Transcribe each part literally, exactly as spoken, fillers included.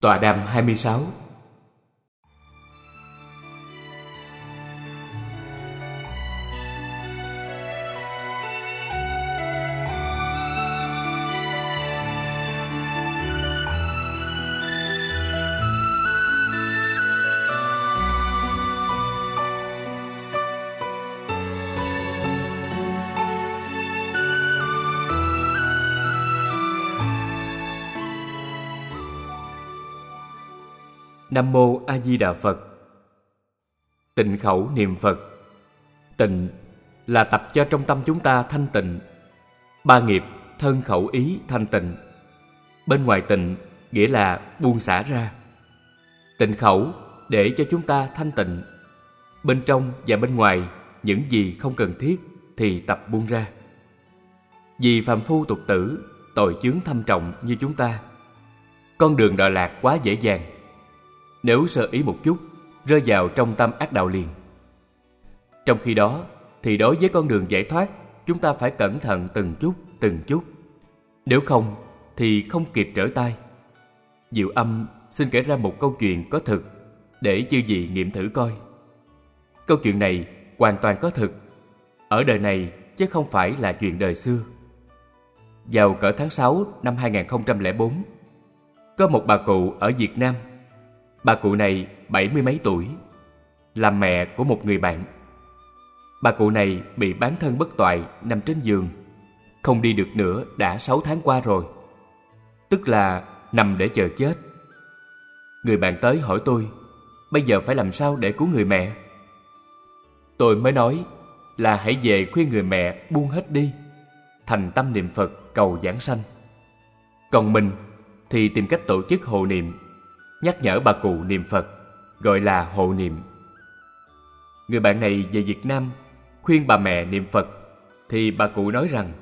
Tọa đàm hai mươi sáu. Nam mô A Di Đà Phật. Tịnh khẩu niệm Phật. Tịnh là tập cho trong tâm chúng ta thanh tịnh. Ba nghiệp thân khẩu ý thanh tịnh. Bên ngoài tịnh nghĩa là buông xả ra. Tịnh khẩu để cho chúng ta thanh tịnh. Bên trong và bên ngoài những gì không cần thiết thì tập buông ra. Vì phàm phu tục tử, tội chướng thâm trọng như chúng ta, con đường đọa lạc quá dễ dàng. Nếu sơ ý một chút, rơi vào trong tâm ác đạo liền. Trong khi đó, thì đối với con đường giải thoát, chúng ta phải cẩn thận từng chút, từng chút. Nếu không, thì không kịp trở tay. Diệu Âm xin kể ra một câu chuyện có thực, để chư vị nghiệm thử coi. Câu chuyện này hoàn toàn có thực, ở đời này chứ không phải là chuyện đời xưa. Vào cỡ tháng sáu năm hai nghìn không trăm lẻ bốn, có một bà cụ ở Việt Nam. Bà cụ này bảy mươi mấy tuổi, là mẹ của một người bạn. Bà cụ này bị bán thân bất toại, nằm trên giường, không đi được nữa đã sáu tháng qua rồi, tức là nằm để chờ chết. Người bạn tới hỏi tôi, bây giờ phải làm sao để cứu người mẹ? Tôi mới nói là hãy về khuyên người mẹ buông hết đi, thành tâm niệm Phật cầu giảng sanh. Còn mình thì tìm cách tổ chức hộ niệm, nhắc nhở bà cụ niệm Phật, gọi là hộ niệm. Người bạn này về Việt Nam khuyên bà mẹ niệm Phật, thì bà cụ nói rằng: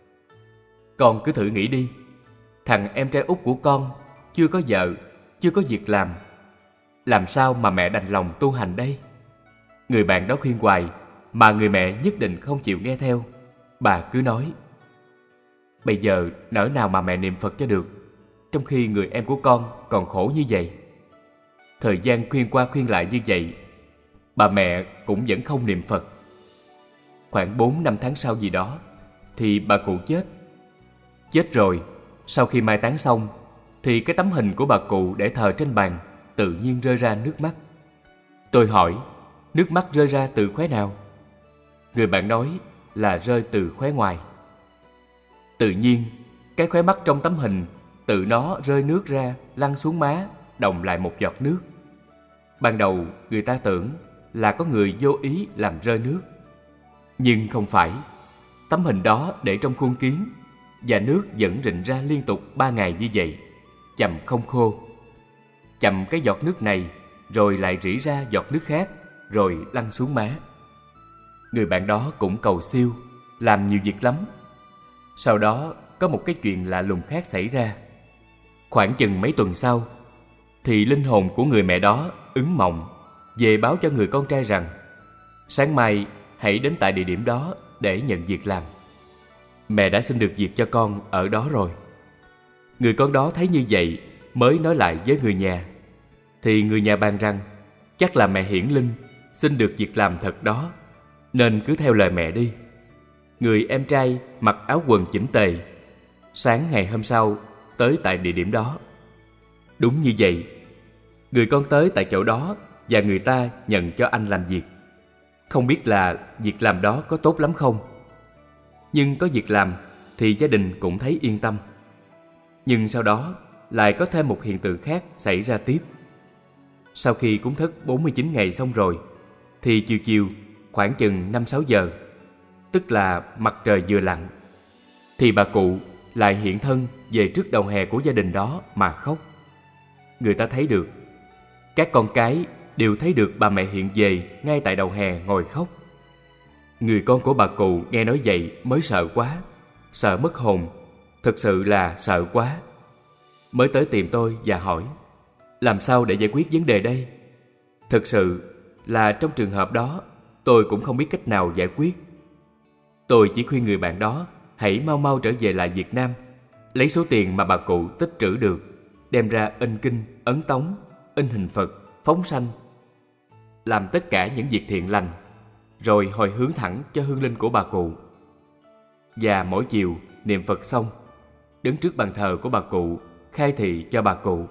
con cứ thử nghĩ đi, thằng em trai út của con chưa có vợ, chưa có việc làm, làm sao mà mẹ đành lòng tu hành đây? Người bạn đó khuyên hoài, mà người mẹ nhất định không chịu nghe theo. Bà cứ nói: bây giờ nỡ nào mà mẹ niệm Phật cho được, trong khi người em của con còn khổ như vậy. Thời gian khuyên qua khuyên lại như vậy, bà mẹ cũng vẫn không niệm Phật. Khoảng bốn năm tháng sau gì đó, thì bà cụ chết. Chết rồi, sau khi mai táng xong, thì cái tấm hình của bà cụ để thờ trên bàn tự nhiên rơi ra nước mắt. Tôi hỏi, nước mắt rơi ra từ khóe nào? Người bạn nói là rơi từ khóe ngoài. Tự nhiên, cái khóe mắt trong tấm hình tự nó rơi nước ra, lăn xuống má, đồng lại một giọt nước. Ban đầu người ta tưởng là có người vô ý làm rơi nước, nhưng không phải. Tấm hình đó để trong khuôn kiến, và nước vẫn rịn ra liên tục ba ngày như vậy, chậm không khô. Chậm cái giọt nước này, rồi lại rỉ ra giọt nước khác, rồi lăn xuống má. Người bạn đó cũng cầu siêu, làm nhiều việc lắm. Sau đó có một cái chuyện lạ lùng khác xảy ra. Khoảng chừng mấy tuần sau, thì linh hồn của người mẹ đó ứng mộng về báo cho người con trai rằng sáng mai hãy đến tại địa điểm đó để nhận việc làm. Mẹ đã xin được việc cho con ở đó rồi. Người con đó thấy như vậy mới nói lại với người nhà. Thì người nhà bàn rằng chắc là mẹ hiển linh xin được việc làm thật đó, nên cứ theo lời mẹ đi. Người em trai mặc áo quần chỉnh tề, sáng ngày hôm sau tới tại địa điểm đó. Đúng như vậy, người con tới tại chỗ đó và người ta nhận cho anh làm việc. Không biết là việc làm đó có tốt lắm không, nhưng có việc làm thì gia đình cũng thấy yên tâm. Nhưng sau đó lại có thêm một hiện tượng khác xảy ra tiếp. Sau khi cúng thất bốn mươi chín ngày xong rồi, thì chiều chiều khoảng chừng năm sáu giờ, tức là mặt trời vừa lặn, thì bà cụ lại hiện thân về trước đầu hè của gia đình đó mà khóc. Người ta thấy được, các con cái đều thấy được bà mẹ hiện về ngay tại đầu hè ngồi khóc. Người con của bà cụ nghe nói vậy mới sợ quá, sợ mất hồn, thực sự là sợ quá. Mới tới tìm tôi và hỏi, làm sao để giải quyết vấn đề đây? Thực sự là trong trường hợp đó, tôi cũng không biết cách nào giải quyết. Tôi chỉ khuyên người bạn đó hãy mau mau trở về lại Việt Nam, lấy số tiền mà bà cụ tích trữ được đem ra in kinh, ấn tống, in hình Phật, phóng sanh, làm tất cả những việc thiện lành, rồi hồi hướng thẳng cho hương linh của bà cụ. Và mỗi chiều niệm Phật xong, đứng trước bàn thờ của bà cụ, khai thị cho bà cụ: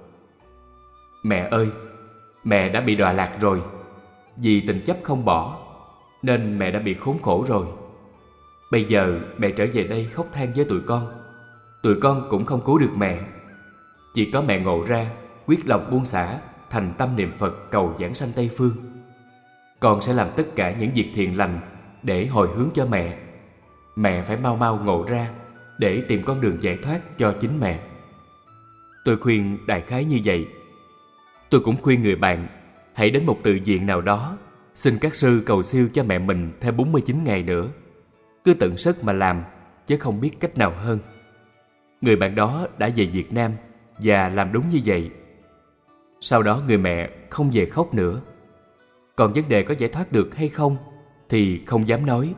Mẹ ơi, mẹ đã bị đọa lạc rồi. Vì tình chấp không bỏ, nên mẹ đã bị khốn khổ rồi. Bây giờ mẹ trở về đây khóc than với tụi con. Tụi con cũng không cứu được mẹ. Chỉ có mẹ ngộ ra, quyết lòng buông xả, thành tâm niệm Phật cầu giảng sanh Tây Phương. Con sẽ làm tất cả những việc thiện lành để hồi hướng cho mẹ. Mẹ phải mau mau ngộ ra để tìm con đường giải thoát cho chính mẹ. Tôi khuyên đại khái như vậy. Tôi cũng khuyên người bạn hãy đến một tự viện nào đó, xin các sư cầu siêu cho mẹ mình thêm bốn mươi chín ngày nữa. Cứ tận sức mà làm, chứ không biết cách nào hơn. Người bạn đó đã về Việt Nam và làm đúng như vậy. Sau đó người mẹ không về khóc nữa. Còn vấn đề có giải thoát được hay không thì không dám nói.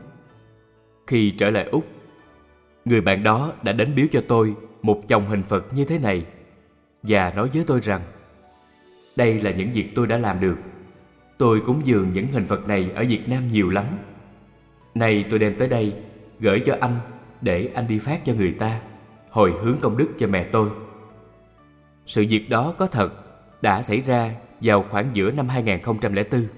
Khi trở lại Úc, người bạn đó đã đến biếu cho tôi một chồng hình Phật như thế này và nói với tôi rằng đây là những việc tôi đã làm được. Tôi cúng dường những hình Phật này ở Việt Nam nhiều lắm. Nay tôi đem tới đây gửi cho anh để anh đi phát cho người ta, hồi hướng công đức cho mẹ tôi. Sự việc đó có thật đã xảy ra vào khoảng giữa năm hai không không bốn.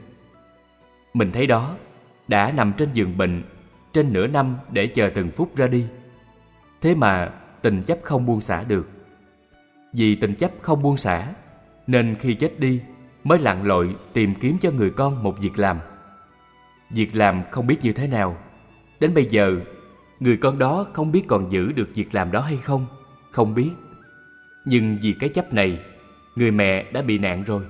Mình thấy đó đã nằm trên giường bệnh trên nửa năm để chờ từng phút ra đi. Thế mà tình chấp không buông xả được. Vì tình chấp không buông xả nên khi chết đi mới lặn lội tìm kiếm cho người con một việc làm. Việc làm không biết như thế nào. Đến bây giờ người con đó không biết còn giữ được việc làm đó hay không, không biết. Nhưng vì cái chấp này, người mẹ đã bị nạn rồi.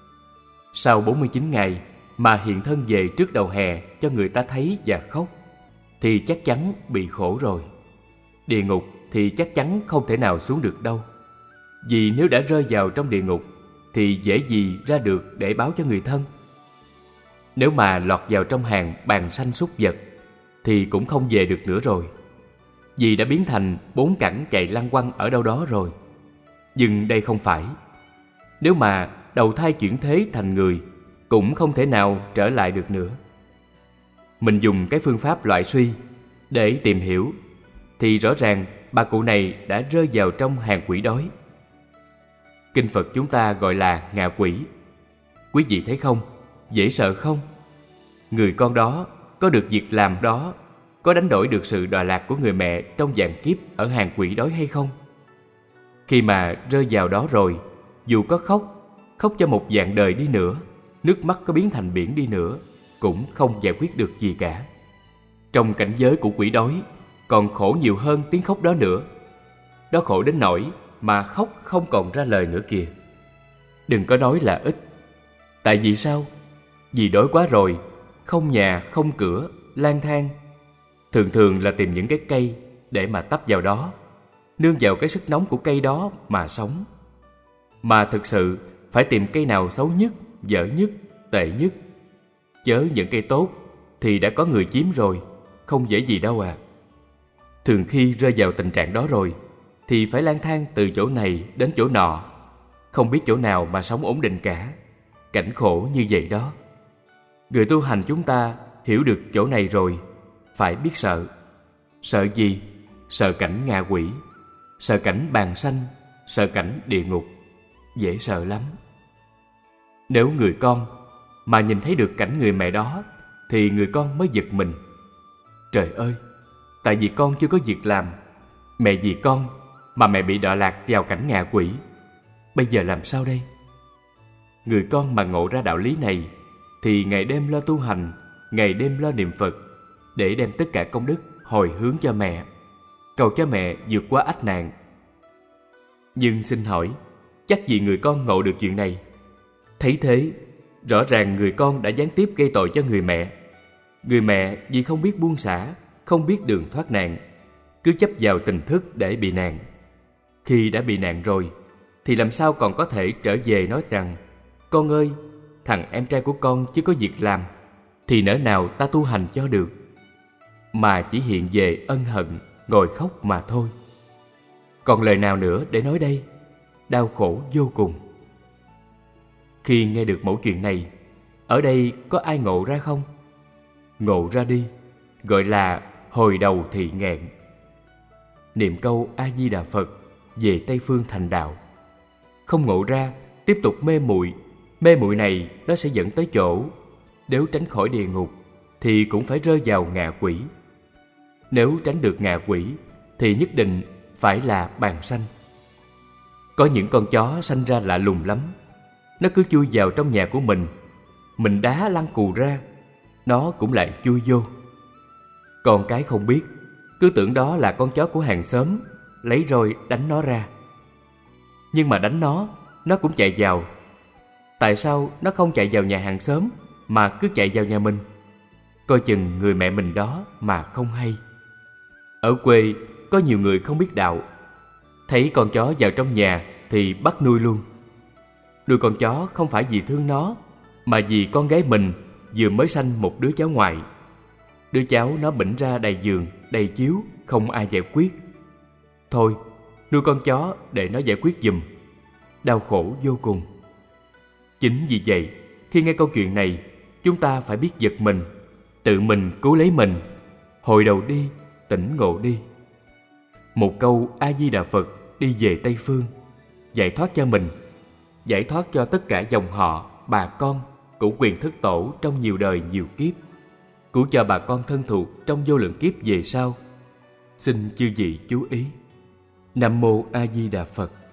Sau bốn mươi chín ngày mà hiện thân về trước đầu hè cho người ta thấy và khóc, thì chắc chắn bị khổ rồi. Địa ngục thì chắc chắn không thể nào xuống được đâu. Vì nếu đã rơi vào trong địa ngục thì dễ gì ra được để báo cho người thân. Nếu mà lọt vào trong hàng bàn sanh súc vật thì cũng không về được nữa rồi. Vì đã biến thành bốn cảnh chạy lăng quăng ở đâu đó rồi. Nhưng đây không phải. Nếu mà đầu thai chuyển thế thành người cũng không thể nào trở lại được nữa. Mình dùng cái phương pháp loại suy để tìm hiểu thì rõ ràng bà cụ này đã rơi vào trong hàng quỷ đói. Kinh Phật chúng ta gọi là ngạ quỷ. Quý vị thấy không? Dễ sợ không? Người con đó có được việc làm đó, có đánh đổi được sự đọa lạc của người mẹ trong vạn kiếp ở hàng quỷ đói hay không? Khi mà rơi vào đó rồi, dù có khóc, khóc cho một vạn đời đi nữa, nước mắt có biến thành biển đi nữa, cũng không giải quyết được gì cả. Trong cảnh giới của quỷ đói, còn khổ nhiều hơn tiếng khóc đó nữa. Đó khổ đến nỗi mà khóc không còn ra lời nữa kìa. Đừng có nói là ít. Tại vì sao? Vì đói quá rồi, không nhà, không cửa, lang thang. Thường thường là tìm những cái cây để mà tấp vào đó, nương vào cái sức nóng của cây đó mà sống. Mà thực sự phải tìm cây nào xấu nhất, dở nhất, tệ nhất. Chớ những cây tốt thì đã có người chiếm rồi, không dễ gì đâu à. Thường khi rơi vào tình trạng đó rồi thì phải lang thang từ chỗ này đến chỗ nọ, không biết chỗ nào mà sống ổn định cả. Cảnh khổ như vậy đó. Người tu hành chúng ta hiểu được chỗ này rồi, phải biết sợ. Sợ gì? Sợ cảnh ngạ quỷ, sợ cảnh bàn sanh, sợ cảnh địa ngục. Dễ sợ lắm. Nếu người con mà nhìn thấy được cảnh người mẹ đó thì người con mới giật mình. Trời ơi, tại vì con chưa có việc làm, mẹ vì con mà mẹ bị đọa lạc vào cảnh ngạ quỷ. Bây giờ làm sao đây? Người con mà ngộ ra đạo lý này thì ngày đêm lo tu hành, ngày đêm lo niệm Phật để đem tất cả công đức hồi hướng cho mẹ, cầu cho mẹ vượt qua ách nạn. Nhưng xin hỏi, chắc gì người con ngộ được chuyện này? Thấy thế, rõ ràng người con đã gián tiếp gây tội cho người mẹ. Người mẹ vì không biết buông xả, không biết đường thoát nạn, cứ chấp vào tình thức để bị nạn. Khi đã bị nạn rồi thì làm sao còn có thể trở về nói rằng: con ơi, thằng em trai của con chưa có việc làm, thì nỡ nào ta tu hành cho được. Mà chỉ hiện về ân hận, ngồi khóc mà thôi. Còn lời nào nữa để nói đây? đau khổ vô cùng. Khi nghe được mẩu chuyện này, ở đây có ai ngộ ra không? Ngộ ra đi, gọi là hồi đầu thị nghẹn. Niệm câu A Di Đà Phật về Tây phương thành đạo. Không ngộ ra, tiếp tục mê muội. Mê muội này nó sẽ dẫn tới chỗ, nếu tránh khỏi địa ngục thì cũng phải rơi vào ngạ quỷ. Nếu tránh được ngạ quỷ thì nhất định phải là bàng sanh. Có những con chó sanh ra lạ lùng lắm. Nó cứ chui vào trong nhà của mình, mình đá lăn cù ra, nó cũng lại chui vô. Con cái không biết, cứ tưởng đó là con chó của hàng xóm, lấy roi đánh nó ra. Nhưng mà đánh nó, nó cũng chạy vào. Tại sao nó không chạy vào nhà hàng xóm mà cứ chạy vào nhà mình? Coi chừng người mẹ mình đó mà không hay. Ở quê có nhiều người không biết đạo, thấy con chó vào trong nhà thì bắt nuôi luôn. Nuôi con chó không phải vì thương nó, mà vì con gái mình vừa mới sanh một đứa cháu ngoại. Đứa cháu nó bệnh ra đầy giường, đầy chiếu, không ai giải quyết. Thôi, nuôi con chó để nó giải quyết giùm. Đau khổ vô cùng. Chính vì vậy, khi nghe câu chuyện này, chúng ta phải biết giật mình, tự mình cứu lấy mình. Hồi đầu đi, tỉnh ngộ đi. Một câu A Di Đà Phật đi về Tây phương, giải thoát cho mình, giải thoát cho tất cả dòng họ, bà con của quyền thức tổ trong nhiều đời nhiều kiếp, cứu cho bà con thân thuộc trong vô lượng kiếp về sau. Xin chư vị chú ý. Nam mô A Di Đà Phật.